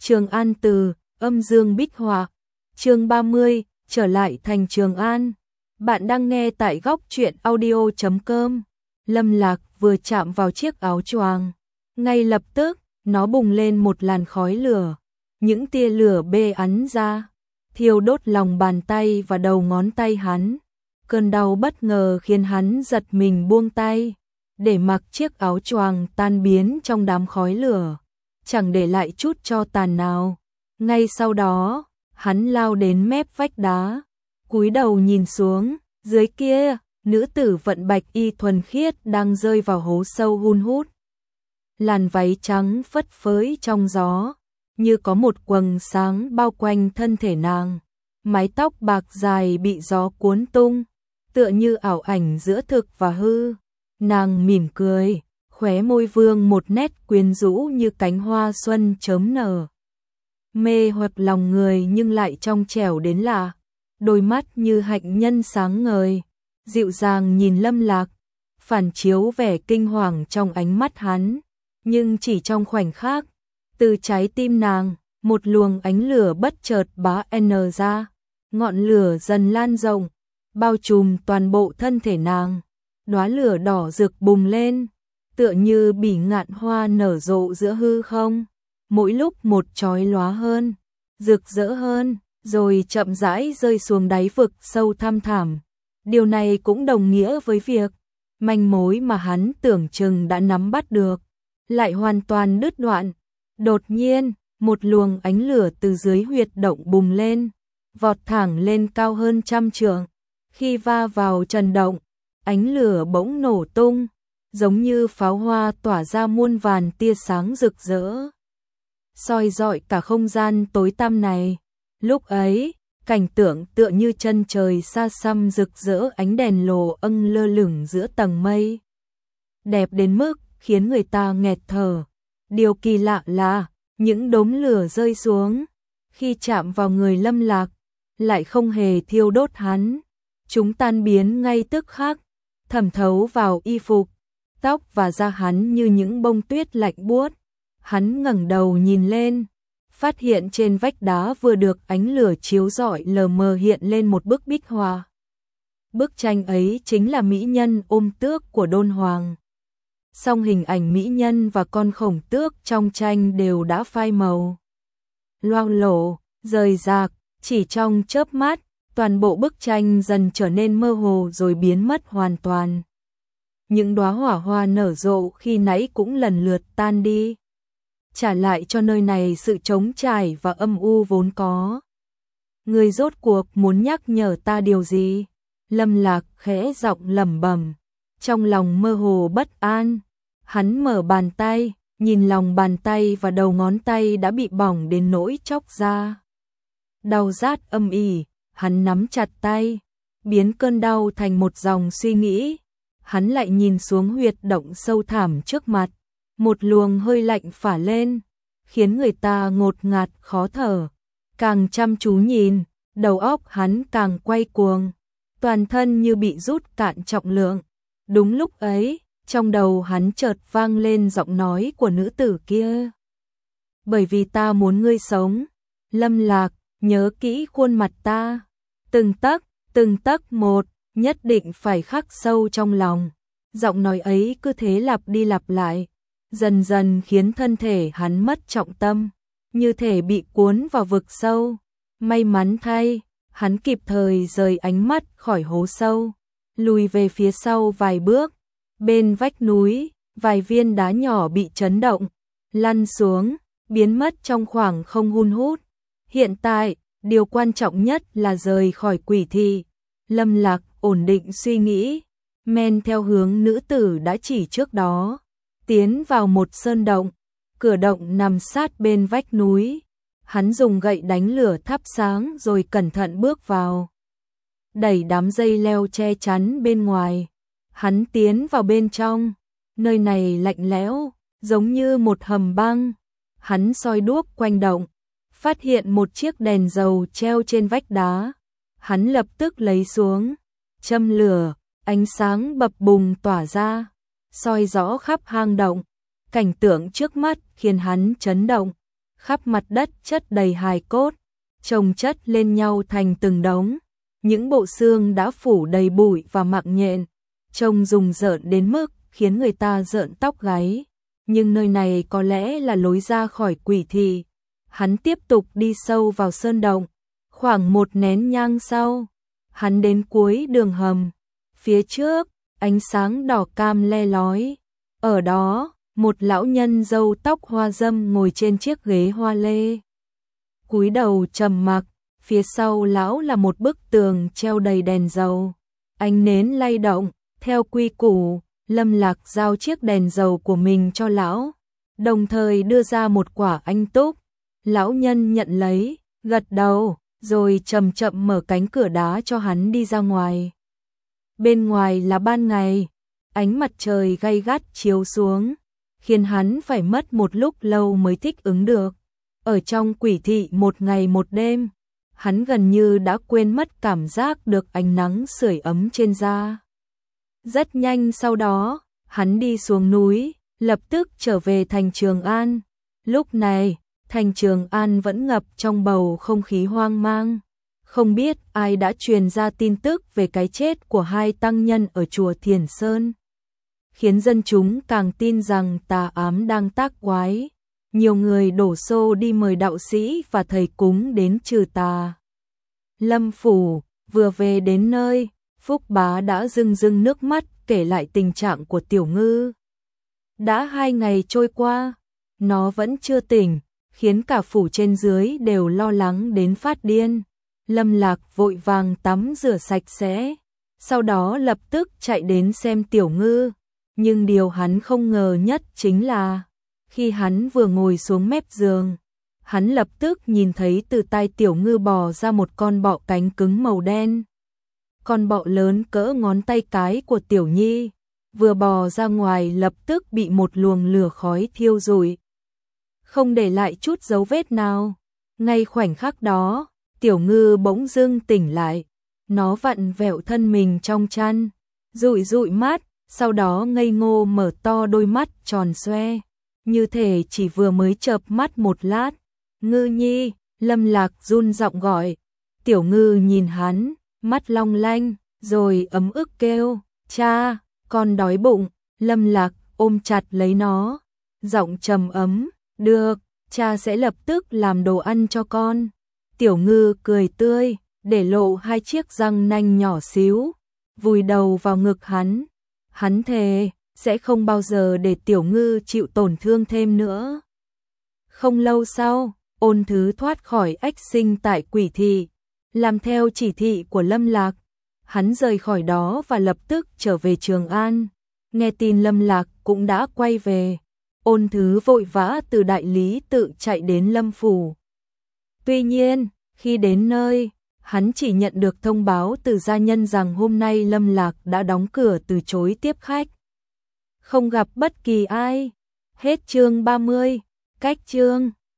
Trường An từ, âm dương bích họa. Chương 30, trở lại thành Trường An. Bạn đang nghe tại góc truyện audio.com. Lâm Lạc vừa chạm vào chiếc áo choàng, ngay lập tức, nó bùng lên một làn khói lửa. Những tia lửa bê ắn ra, thiêu đốt lòng bàn tay và đầu ngón tay hắn. Cơn đau bất ngờ khiến hắn giật mình buông tay, để mặc chiếc áo choàng tan biến trong đám khói lửa, chẳng để lại chút tro tàn nào. Ngay sau đó, hắn lao đến mép vách đá, cúi đầu nhìn xuống, dưới kia, nữ tử vận bạch y thuần khiết đang rơi vào hố sâu hun hút. Làn váy trắng phất phới trong gió, như có một quầng sáng bao quanh thân thể nàng. Mái tóc bạc dài bị gió cuốn tung, tựa như ảo ảnh giữa thực và hư. Nàng mỉm cười, khóe môi vương một nét quyến rũ như cánh hoa xuân chớm nở. Mê hoặc lòng người nhưng lại trong trẻo đến lạ. Đôi mắt như hạnh nhân sáng ngời, dịu dàng nhìn Lâm Lạc, phản chiếu vẻ kinh hoàng trong ánh mắt hắn. Nhưng chỉ trong khoảnh khắc, từ trái tim nàng, một luồng ánh lửa bất chợt bá n ra. Ngọn lửa dần lan rộng, bao trùm toàn bộ thân thể nàng. Đóa lửa đỏ rực bùng lên, tựa như bỉ ngạn hoa nở rộ giữa hư không. Mỗi lúc một chói lóa hơn, rực rỡ hơn, rồi chậm rãi rơi xuống đáy vực sâu thăm thẳm. Điều này cũng đồng nghĩa với việc manh mối mà hắn tưởng chừng đã nắm bắt được lại hoàn toàn đứt đoạn. Đột nhiên, một luồng ánh lửa từ dưới huyệt động bùng lên, vọt thẳng lên cao hơn 100 trượng. Khi va vào trần động, ánh lửa bỗng nổ tung, giống như pháo hoa tỏa ra muôn vàn tia sáng rực rỡ, soi rọi cả không gian tối tăm này. Lúc ấy, cảnh tượng tựa như chân trời xa xăm rực rỡ, ánh đèn lồ âng lơ lửng giữa tầng mây, đẹp đến mức khiến người ta nghẹt thở. Điều kỳ lạ là, những đốm lửa rơi xuống, khi chạm vào người Lâm Lạc, lại không hề thiêu đốt hắn. Chúng tan biến ngay tức khắc, thẩm thấu vào y phục, tóc và da hắn như những bông tuyết lạnh buốt. Hắn ngẩng đầu nhìn lên, phát hiện trên vách đá vừa được ánh lửa chiếu rọi lờ mờ hiện lên một bức bích họa. Bức tranh ấy chính là mỹ nhân ôm tước của Đôn Hoàng. Song hình ảnh mỹ nhân và con khổng tước trong tranh đều đã phai màu, loang lổ, rời rạc. Chỉ trong chớp mắt, toàn bộ bức tranh dần trở nên mơ hồ rồi biến mất hoàn toàn. Những đóa hỏa hoa nở rộ khi nãy cũng lần lượt tan đi, trả lại cho nơi này sự trống trải và âm u vốn có. Ngươi rốt cuộc muốn nhắc nhở ta điều gì? Lâm Lạc khẽ giọng lẩm bẩm, trong lòng mơ hồ bất an. Hắn mở bàn tay, nhìn lòng bàn tay và đầu ngón tay đã bị bỏng đến nỗi chóc ra. Đau rát âm ỉ, hắn nắm chặt tay, biến cơn đau thành một dòng suy nghĩ. Hắn lại nhìn xuống huyệt động sâu thẳm trước mặt, một luồng hơi lạnh phả lên, khiến người ta ngột ngạt khó thở. Càng chăm chú nhìn, đầu óc hắn càng quay cuồng, toàn thân như bị rút cạn trọng lượng. Đúng lúc ấy, trong đầu hắn chợt vang lên giọng nói của nữ tử kia. Bởi vì ta muốn ngươi sống, Lâm Lạc, nhớ kỹ khuôn mặt ta, từng tấc một, nhất định phải khắc sâu trong lòng. Giọng nói ấy cứ thế lặp đi lặp lại, dần dần khiến thân thể hắn mất trọng tâm, như thể bị cuốn vào vực sâu. May mắn thay, hắn kịp thời rời ánh mắt khỏi hố sâu, lùi về phía sau vài bước. Bên vách núi, vài viên đá nhỏ bị chấn động, lăn xuống, biến mất trong khoảng không hun hút. Hiện tại, điều quan trọng nhất là rời khỏi quỷ thị. Lâm Lạc ổn định suy nghĩ, men theo hướng nữ tử đã chỉ trước đó, tiến vào một sơn động. Cửa động nằm sát bên vách núi. Hắn dùng gậy đánh lửa thắp sáng rồi cẩn thận bước vào, đẩy đám dây leo che chắn bên ngoài. Hắn tiến vào bên trong, nơi này lạnh lẽo, giống như một hầm băng. Hắn soi đuốc quanh động, phát hiện một chiếc đèn dầu treo trên vách đá. Hắn lập tức lấy xuống, châm lửa, ánh sáng bập bùng tỏa ra, soi rõ khắp hang động. Cảnh tượng trước mắt khiến hắn chấn động. khắp mặt đất chất đầy hài cốt, chồng chất lên nhau thành từng đống. Những bộ xương đã phủ đầy bụi và mạng nhện, trông rùng rợn đến mức khiến người ta rợn tóc gáy. Nhưng nơi này có lẽ là lối ra khỏi quỷ thị. Hắn tiếp tục đi sâu vào sơn động. Khoảng 1 nén nhang sau, hắn đến cuối đường hầm. Phía trước, ánh sáng đỏ cam le lói. Ở đó, một lão nhân râu tóc hoa râm ngồi trên chiếc ghế hoa lê. Cúi đầu trầm mặc, phía sau lão là một bức tường treo đầy đèn dầu. Ánh nến lay động, theo quy củ, Lâm Lạc giao chiếc đèn dầu của mình cho lão, đồng thời đưa ra một quả anh túc. Lão nhân nhận lấy, gật đầu, rồi chậm chậm mở cánh cửa đá cho hắn đi ra ngoài. Bên ngoài là ban ngày, ánh mặt trời gay gắt chiếu xuống, khiến hắn phải mất một lúc lâu mới thích ứng được. Ở trong quỷ thị 1 ngày 1 đêm, hắn gần như đã quên mất cảm giác được ánh nắng sưởi ấm trên da. Rất nhanh sau đó, hắn đi xuống núi, lập tức trở về thành Trường An. Lúc này, thành Trường An vẫn ngập trong bầu không khí hoang mang. Không biết ai đã truyền ra tin tức về cái chết của 2 tăng nhân ở chùa Thiền Sơn, khiến dân chúng càng tin rằng tà ám đang tác quái. Nhiều người đổ xô đi mời đạo sĩ và thầy cúng đến trừ tà. Lâm phủ vừa về đến nơi, Phúc Bá đã rưng rưng nước mắt kể lại tình trạng của Tiểu Ngư. Đã 2 ngày trôi qua, nó vẫn chưa tỉnh, khiến cả phủ trên dưới đều lo lắng đến phát điên. Lâm Lạc vội vàng tắm rửa sạch sẽ, sau đó lập tức chạy đến xem Tiểu Ngư. Nhưng điều hắn không ngờ nhất chính là, khi hắn vừa ngồi xuống mép giường, hắn lập tức nhìn thấy từ tai Tiểu Ngư bò ra một con bọ cánh cứng màu đen. Con bọ lớn cỡ ngón tay cái của Tiểu Nhi, vừa bò ra ngoài lập tức bị một luồng lửa khói thiêu rụi, không để lại chút dấu vết nào. Ngay khoảnh khắc đó, Tiểu Ngư bỗng dưng tỉnh lại, nó vặn vẹo thân mình trong chăn, dụi dụi mắt, sau đó ngây ngô mở to đôi mắt tròn xoe, như thể chỉ vừa mới chợp mắt một lát. Ngư Nhi, Lâm Lạc run giọng gọi. Tiểu Ngư nhìn hắn, mắt long lanh, rồi ấm ức kêu, cha, con đói bụng. Lâm Lạc ôm chặt lấy nó, giọng trầm ấm, được, cha sẽ lập tức làm đồ ăn cho con. Tiểu Ngư cười tươi, để lộ 2 chiếc răng nanh nhỏ xíu, vùi đầu vào ngực hắn. Hắn thề, sẽ không bao giờ để Tiểu Ngư chịu tổn thương thêm nữa. Không lâu sau, Ôn Thứ thoát khỏi ách sinh tại quỷ thị, làm theo chỉ thị của Lâm Lạc. Hắn rời khỏi đó và lập tức trở về Trường An. Nghe tin Lâm Lạc cũng đã quay về, Ôn Thứ vội vã từ đại lý tự chạy đến Lâm phủ. Tuy nhiên, khi đến nơi, hắn chỉ nhận được thông báo từ gia nhân rằng hôm nay Lâm Lạc đã đóng cửa từ chối tiếp khách, không gặp bất kỳ ai. Hết chương 30, cách chương